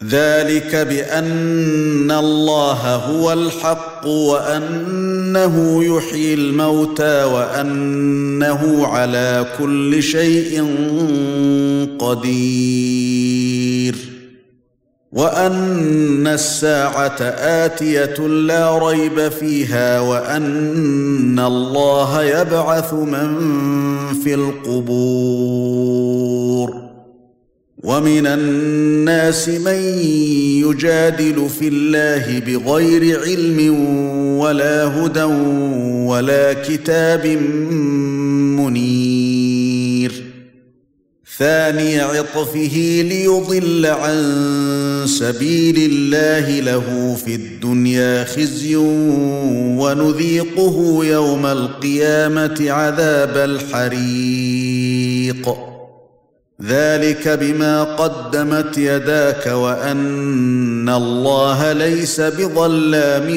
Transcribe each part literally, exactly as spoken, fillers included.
ذلك بأن الله هو الحق وأنه يحيي الموتى وأنه على كل شيء قدير وأن الساعة آتية لا ريب فيها وأن الله يبعث من في القبور ومن الناس من يجادل في الله بغير علم ولا هدى ولا كتاب منير ثاني عطفه ليضل عن سبيل الله له في الدنيا خزي ونذيقه يوم القيامة عذاب الحريق ذلك بما قدمت يداك وأن الله ليس بظلام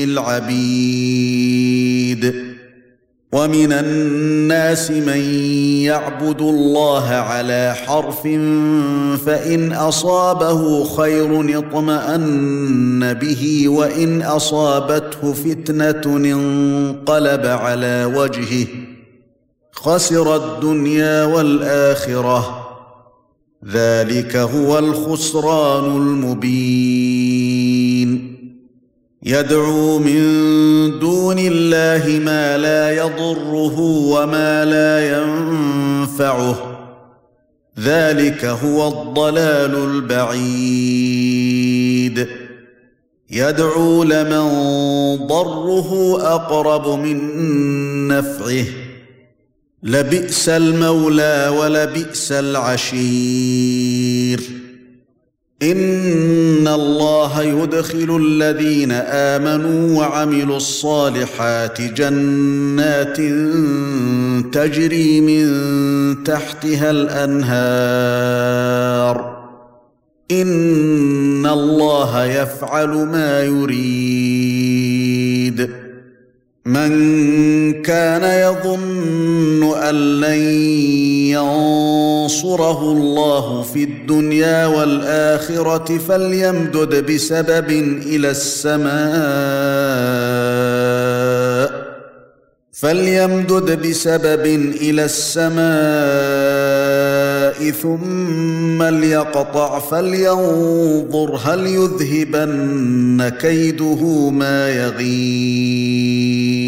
للعبيد ومن الناس من يعبد الله على حرف فإن أصابه خير اطمأن به وإن أصابته فتنة انقلب على وجهه خسر الدنيا والآخرة ذلك هو الخسران المبين يدعو من دون الله ما لا يضره وما لا ينفعه ذلك هو الضلال البعيد يدعو لمن ضره أقرب من نفعه لبئس المولى ولبئس العشير إن الله يدخل الذين آمنوا وعملوا الصالحات جنات تجري من تحتها الأنهار إن الله يفعل ما يريد من كان يظن أن لن ينصره الله في الدنيا والآخرة فليمدد بسبب إلى السماء فليمدد بسبب إلى السماء ثم ليقطع فلينظر هل يذهبن كيده ما يغيظ